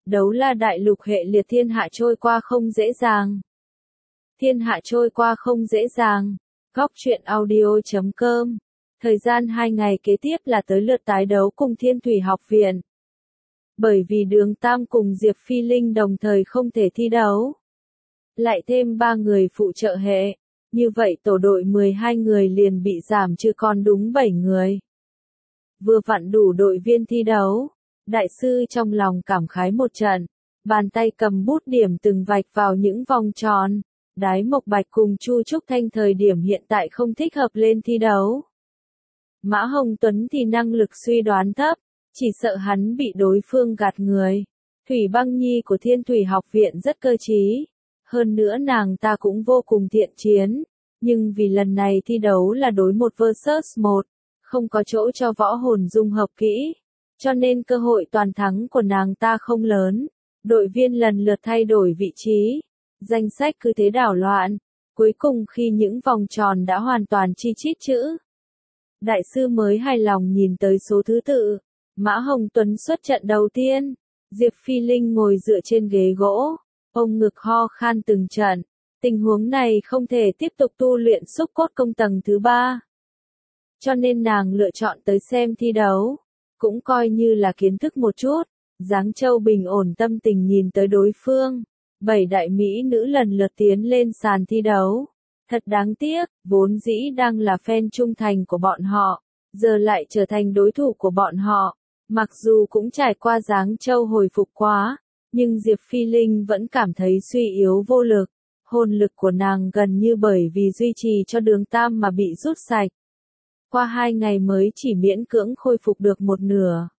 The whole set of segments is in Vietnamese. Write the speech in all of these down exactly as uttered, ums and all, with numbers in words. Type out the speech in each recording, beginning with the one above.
Đấu la đại lục hệ liệt thiên hạ trôi qua không dễ dàng. Thiên hạ trôi qua không dễ dàng. Góc truyện audio chấm com. Thời gian hai ngày kế tiếp là tới lượt tái đấu cùng Thiên Thủy Học Viện. Bởi vì Đường Tam cùng Diệp Phi Linh đồng thời không thể thi đấu. Lại thêm ba người phụ trợ hệ. Như vậy tổ đội mười hai người liền bị giảm chứ còn đúng bảy người. Vừa vặn đủ đội viên thi đấu. Đại sư trong lòng cảm khái một trận. Bàn tay cầm bút điểm từng vạch vào những vòng tròn. Đái Mộc Bạch cùng Chu Trúc Thanh thời điểm hiện tại không thích hợp lên thi đấu. Mã Hồng Tuấn thì năng lực suy đoán thấp, chỉ sợ hắn bị đối phương gạt người. Thủy Băng Nhi của Thiên Thủy Học Viện rất cơ trí. Hơn nữa nàng ta cũng vô cùng thiện chiến. Nhưng vì lần này thi đấu là đối một versus một, không có chỗ cho võ hồn dung hợp kỹ. Cho nên cơ hội toàn thắng của nàng ta không lớn. Đội viên lần lượt thay đổi vị trí. Danh sách cứ thế đảo loạn. Cuối cùng khi những vòng tròn đã hoàn toàn chi chít chữ. Đại sư mới hài lòng nhìn tới số thứ tự. Mã Hồng Tuấn xuất trận đầu tiên. Diệp Phi Linh ngồi dựa trên ghế gỗ. Ông ngực ho khan từng trận. Tình huống này không thể tiếp tục tu luyện xúc cốt công tầng thứ ba. Cho nên nàng lựa chọn tới xem thi đấu. Cũng coi như là kiến thức một chút. Giáng Châu bình ổn tâm tình nhìn tới đối phương. Bảy đại mỹ nữ lần lượt tiến lên sàn thi đấu. Thật đáng tiếc, vốn dĩ đang là fan trung thành của bọn họ. Giờ lại trở thành đối thủ của bọn họ. Mặc dù cũng trải qua Giáng Châu hồi phục quá. Nhưng Diệp Phi Linh vẫn cảm thấy suy yếu vô lực. Hồn lực của nàng gần như bởi vì duy trì cho Đường Tam mà bị rút sạch. Qua hai ngày mới chỉ miễn cưỡng khôi phục được một nửa.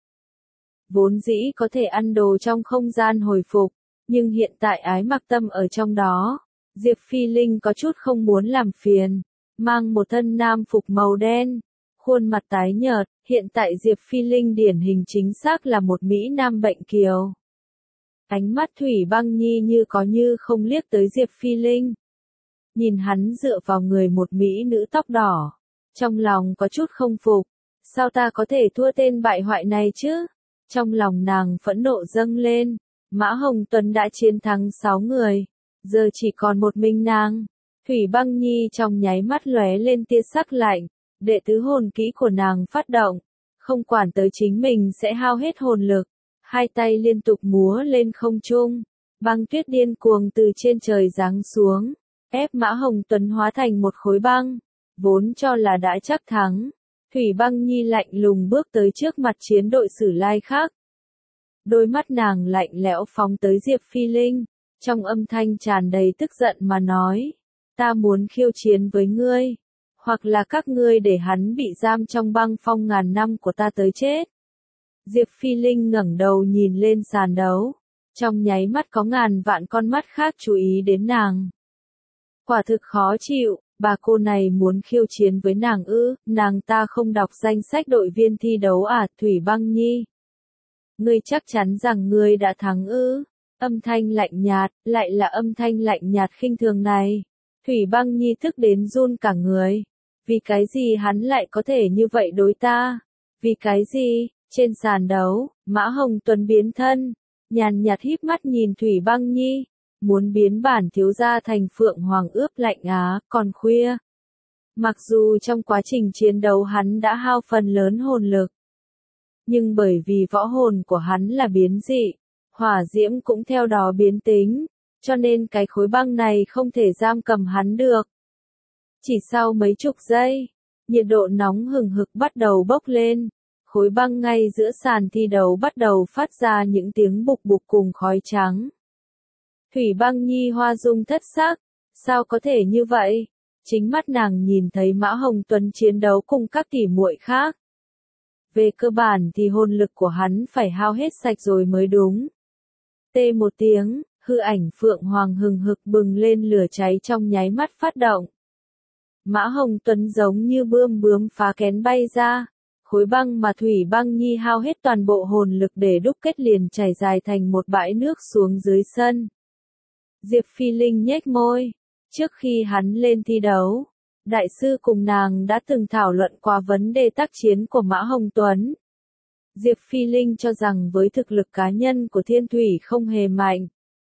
Vốn dĩ có thể ăn đồ trong không gian hồi phục, nhưng hiện tại ái mặc tâm ở trong đó. Diệp Phi Linh có chút không muốn làm phiền, mang một thân nam phục màu đen, khuôn mặt tái nhợt, hiện tại Diệp Phi Linh điển hình chính xác là một Mỹ Nam bệnh kiều. Ánh mắt Thủy Băng Nhi như có như không liếc tới Diệp Phi Linh. Nhìn hắn dựa vào người một Mỹ nữ tóc đỏ. Trong lòng có chút không phục. Sao ta có thể thua tên bại hoại này chứ? Trong lòng nàng phẫn nộ dâng lên. Mã Hồng Tuấn đã chiến thắng sáu người. Giờ chỉ còn một mình nàng. Thủy Băng Nhi trong nháy mắt lóe lên tia sắc lạnh. Đệ tứ hồn kỹ của nàng phát động. Không quản tới chính mình sẽ hao hết hồn lực. Hai tay liên tục múa lên không trung. Băng tuyết điên cuồng từ trên trời giáng xuống. Ép Mã Hồng Tuấn hóa thành một khối băng. Vốn cho là đã chắc thắng. Thủy Băng Nhi lạnh lùng bước tới trước mặt chiến đội Sử Lai khác. Đôi mắt nàng lạnh lẽo phóng tới Diệp Phi Linh. Trong âm thanh tràn đầy tức giận mà nói. Ta muốn khiêu chiến với ngươi. Hoặc là các ngươi để hắn bị giam trong băng phong ngàn năm của ta tới chết. Diệp Phi Linh ngẩng đầu nhìn lên sàn đấu. Trong nháy mắt có ngàn vạn con mắt khác chú ý đến nàng. Quả thực khó chịu, bà cô này muốn khiêu chiến với nàng ư, nàng ta không đọc danh sách đội viên thi đấu à, Thủy Băng Nhi. Ngươi chắc chắn rằng ngươi đã thắng ư, âm thanh lạnh nhạt, lại là âm thanh lạnh nhạt khinh thường này. Thủy Băng Nhi tức đến run cả người. Vì cái gì hắn lại có thể như vậy đối ta? Vì cái gì? Trên sàn đấu, Mã Hồng Tuấn biến thân, nhàn nhạt híp mắt nhìn Thủy Băng Nhi, muốn biến bản thiếu gia thành phượng hoàng ướp lạnh á, còn khuya. Mặc dù trong quá trình chiến đấu hắn đã hao phần lớn hồn lực, nhưng bởi vì võ hồn của hắn là biến dị, hỏa diễm cũng theo đó biến tính, cho nên cái khối băng này không thể giam cầm hắn được. Chỉ sau mấy chục giây, nhiệt độ nóng hừng hực bắt đầu bốc lên. Khối băng ngay giữa sàn thi đấu bắt đầu phát ra những tiếng bục bục cùng khói trắng. Thủy Băng Nhi hoa dung thất sắc, sao có thể như vậy? Chính mắt nàng nhìn thấy Mã Hồng Tuấn chiến đấu cùng các tỷ muội khác. Về cơ bản thì hồn lực của hắn phải hao hết sạch rồi mới đúng. Tê một tiếng, hư ảnh Phượng Hoàng hừng hực bừng lên lửa cháy trong nháy mắt phát động. Mã Hồng Tuấn giống như bươm bướm phá kén bay ra. Khối băng mà Thủy Băng Nhi hao hết toàn bộ hồn lực để đúc kết liền chảy dài thành một bãi nước xuống dưới sân. Diệp Phi Linh nhếch môi. Trước khi hắn lên thi đấu, đại sư cùng nàng đã từng thảo luận qua vấn đề tác chiến của Mã Hồng Tuấn. Diệp Phi Linh cho rằng với thực lực cá nhân của Thiên Thủy không hề mạnh.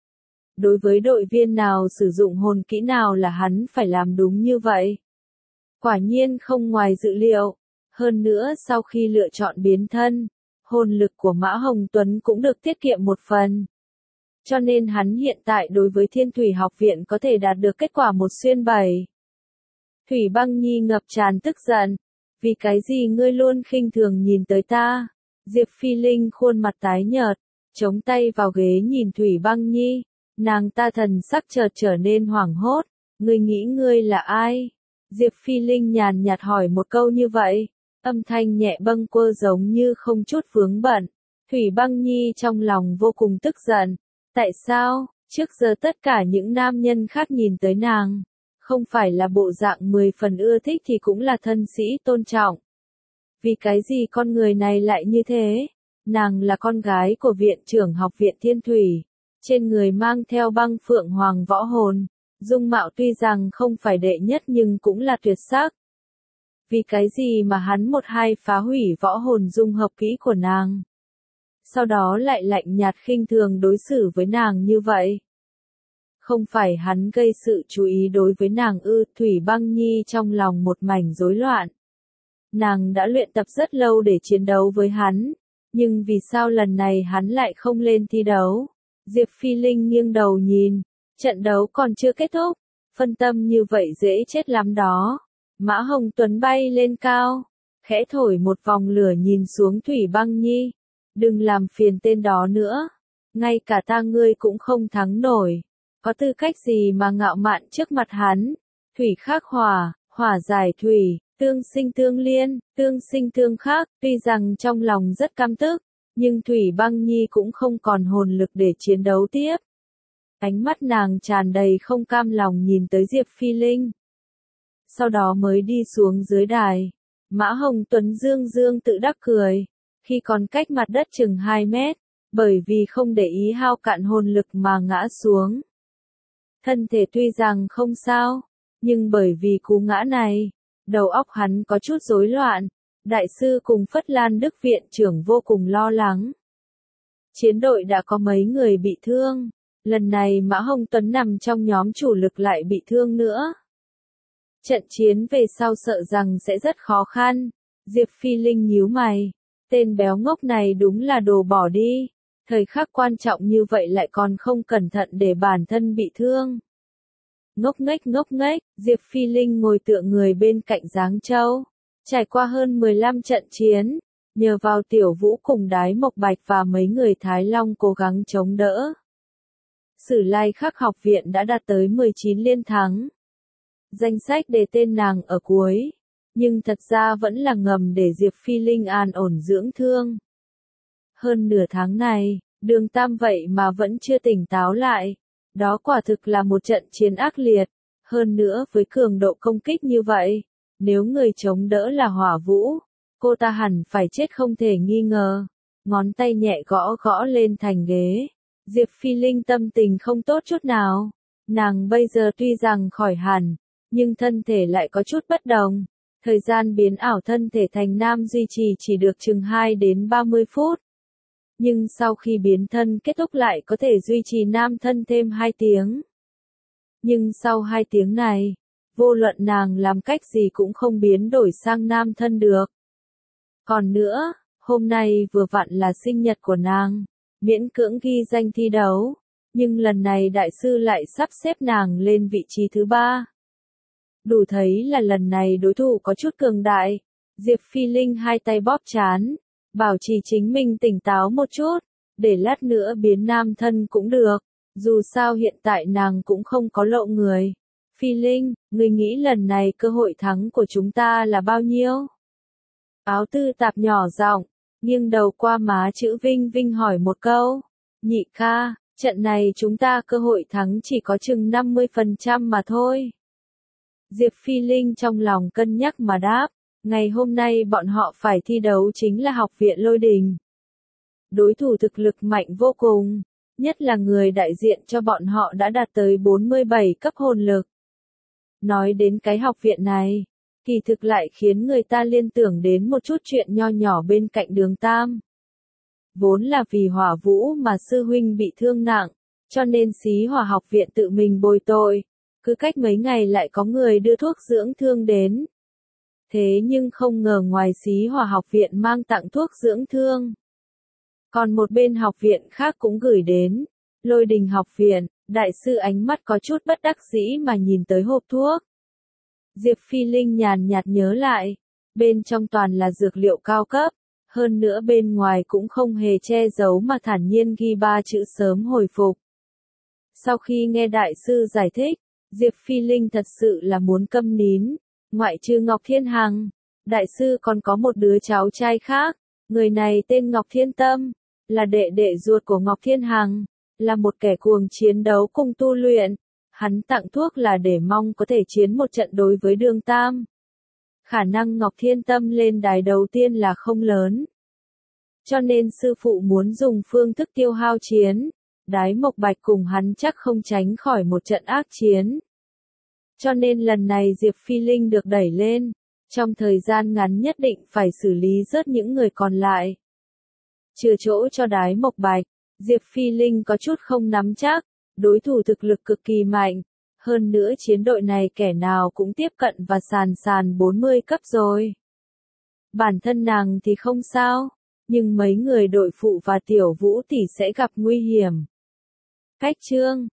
Đối với đội viên nào sử dụng hồn kỹ nào là hắn phải làm đúng như vậy. Quả nhiên không ngoài dự liệu. Hơn nữa sau khi lựa chọn biến thân, hồn lực của Mã Hồng Tuấn cũng được tiết kiệm một phần. Cho nên hắn hiện tại đối với Thiên Thủy học viện có thể đạt được kết quả một xuyên bảy. Thủy Băng Nhi ngập tràn tức giận. Vì cái gì ngươi luôn khinh thường nhìn tới ta? Diệp Phi Linh khuôn mặt tái nhợt, chống tay vào ghế nhìn Thủy Băng Nhi. Nàng ta thần sắc chợt trở nên hoảng hốt. Ngươi nghĩ ngươi là ai? Diệp Phi Linh nhàn nhạt hỏi một câu như vậy. Âm thanh nhẹ bâng quơ giống như không chút vướng bận. Thủy Băng Nhi trong lòng vô cùng tức giận. Tại sao, trước giờ tất cả những nam nhân khác nhìn tới nàng, không phải là bộ dạng mười phần ưa thích thì cũng là thân sĩ tôn trọng. Vì cái gì con người này lại như thế? Nàng là con gái của viện trưởng học viện Thiên Thủy, trên người mang theo băng phượng hoàng võ hồn, dung mạo tuy rằng không phải đệ nhất nhưng cũng là tuyệt sắc. Vì cái gì mà hắn một hai phá hủy võ hồn dung hợp kỹ của nàng? Sau đó lại lạnh nhạt khinh thường đối xử với nàng như vậy. Không phải hắn gây sự chú ý đối với nàng ư? Thủy Băng Nhi trong lòng một mảnh rối loạn. Nàng đã luyện tập rất lâu để chiến đấu với hắn, nhưng vì sao lần này hắn lại không lên thi đấu? Diệp Phi Linh nghiêng đầu nhìn, trận đấu còn chưa kết thúc, phân tâm như vậy dễ chết lắm đó. Mã Hồng Tuấn bay lên cao, khẽ thổi một vòng lửa nhìn xuống Thủy Băng Nhi. Đừng làm phiền tên đó nữa, ngay cả ta ngươi cũng không thắng nổi. Có tư cách gì mà ngạo mạn trước mặt hắn? Thủy khắc hỏa, hỏa giải thủy, tương sinh tương liên, tương sinh tương khắc. Tuy rằng trong lòng rất căm tức, nhưng Thủy Băng Nhi cũng không còn hồn lực để chiến đấu tiếp. Ánh mắt nàng tràn đầy không cam lòng nhìn tới Diệp Phi Linh. Sau đó mới đi xuống dưới đài. Mã Hồng Tuấn dương dương tự đắc cười. Khi còn cách mặt đất chừng hai mét, bởi vì không để ý hao cạn hồn lực mà ngã xuống. Thân thể tuy rằng không sao, nhưng bởi vì cú ngã này, đầu óc hắn có chút rối loạn. Đại sư cùng Phất Lan Đức viện trưởng vô cùng lo lắng. Chiến đội đã có mấy người bị thương, lần này Mã Hồng Tuấn nằm trong nhóm chủ lực lại bị thương nữa. Trận chiến về sau sợ rằng sẽ rất khó khăn. Diệp Phi Linh nhíu mày. Tên béo ngốc này đúng là đồ bỏ đi. Thời khắc quan trọng như vậy lại còn không cẩn thận để bản thân bị thương. Ngốc nghếch ngốc nghếch, Diệp Phi Linh ngồi tựa người bên cạnh Giáng Châu. Trải qua hơn mười lăm trận chiến, nhờ vào Tiểu Vũ cùng Đái Mộc Bạch và mấy người Thái Long cố gắng chống đỡ. Sử Lai Khắc học viện đã đạt tới mười chín liên thắng. Danh sách đề tên nàng ở cuối. Nhưng thật ra vẫn là ngầm để Diệp Phi Linh an ổn dưỡng thương. Hơn nửa tháng này, Đường Tam vậy mà vẫn chưa tỉnh táo lại. Đó quả thực là một trận chiến ác liệt. Hơn nữa với cường độ công kích như vậy, nếu người chống đỡ là Hỏa Vũ, cô ta hẳn phải chết không thể nghi ngờ. Ngón tay nhẹ gõ gõ lên thành ghế. Diệp Phi Linh tâm tình không tốt chút nào. Nàng bây giờ tuy rằng khỏi hẳn, nhưng thân thể lại có chút bất đồng. Thời gian biến ảo thân thể thành nam duy trì chỉ được chừng hai đến ba mươi phút. Nhưng sau khi biến thân kết thúc lại có thể duy trì nam thân thêm hai tiếng. Nhưng sau hai tiếng này, vô luận nàng làm cách gì cũng không biến đổi sang nam thân được. Còn nữa, hôm nay vừa vặn là sinh nhật của nàng, miễn cưỡng ghi danh thi đấu. Nhưng lần này đại sư lại sắp xếp nàng lên vị trí thứ ba. Đủ thấy là lần này đối thủ có chút cường đại. Diệp Phi Linh hai tay bóp trán, bảo trì chính mình tỉnh táo một chút, để lát nữa biến nam thân cũng được. Dù sao hiện tại nàng cũng không có lộ người. Phi Linh, ngươi nghĩ lần này cơ hội thắng của chúng ta là bao nhiêu? Áo tư tạp nhỏ giọng, nghiêng đầu qua má chữ Vinh Vinh hỏi một câu. Nhị ca, trận này chúng ta cơ hội thắng chỉ có chừng năm mươi phần trăm mà thôi. Diệp Phi Linh trong lòng cân nhắc mà đáp, ngày hôm nay bọn họ phải thi đấu chính là học viện Lôi Đình. Đối thủ thực lực mạnh vô cùng, nhất là người đại diện cho bọn họ đã đạt tới bốn mươi bảy cấp hồn lực. Nói đến cái học viện này, kỳ thực lại khiến người ta liên tưởng đến một chút chuyện nho nhỏ bên cạnh Đường Tam. Vốn là vì Hỏa Vũ mà sư huynh bị thương nặng, cho nên Xí Hỏa học viện tự mình bồi tội, cứ cách mấy ngày lại có người đưa thuốc dưỡng thương đến. Thế nhưng không ngờ ngoài Xí Hỏa học viện mang tặng thuốc dưỡng thương, còn một bên học viện khác cũng gửi đến, Lôi Đình học viện. Đại sư ánh mắt có chút bất đắc dĩ mà nhìn tới hộp thuốc. Diệp Phi Linh nhàn nhạt nhớ lại, bên trong toàn là dược liệu cao cấp, hơn nữa bên ngoài cũng không hề che giấu mà thản nhiên ghi ba chữ sớm hồi phục. Sau khi nghe đại sư giải thích, Diệp Phi Linh thật sự là muốn câm nín, ngoại trừ Ngọc Thiên Hằng, đại sư còn có một đứa cháu trai khác, người này tên Ngọc Thiên Tâm, là đệ đệ ruột của Ngọc Thiên Hằng, là một kẻ cuồng chiến đấu cùng tu luyện, hắn tặng thuốc là để mong có thể chiến một trận đối với Đường Tam. Khả năng Ngọc Thiên Tâm lên đài đầu tiên là không lớn. Cho nên sư phụ muốn dùng phương thức tiêu hao chiến, Đái Mộc Bạch cùng hắn chắc không tránh khỏi một trận ác chiến. Cho nên lần này Diệp Phi Linh được đẩy lên, trong thời gian ngắn nhất định phải xử lý rớt những người còn lại. Chừa chỗ cho Đái Mộc Bạch, Diệp Phi Linh có chút không nắm chắc, đối thủ thực lực cực kỳ mạnh, hơn nữa chiến đội này kẻ nào cũng tiếp cận và sàn sàn bốn mươi cấp rồi. Bản thân nàng thì không sao, nhưng mấy người đội phụ và Tiểu Vũ tỷ sẽ gặp nguy hiểm. Cách chương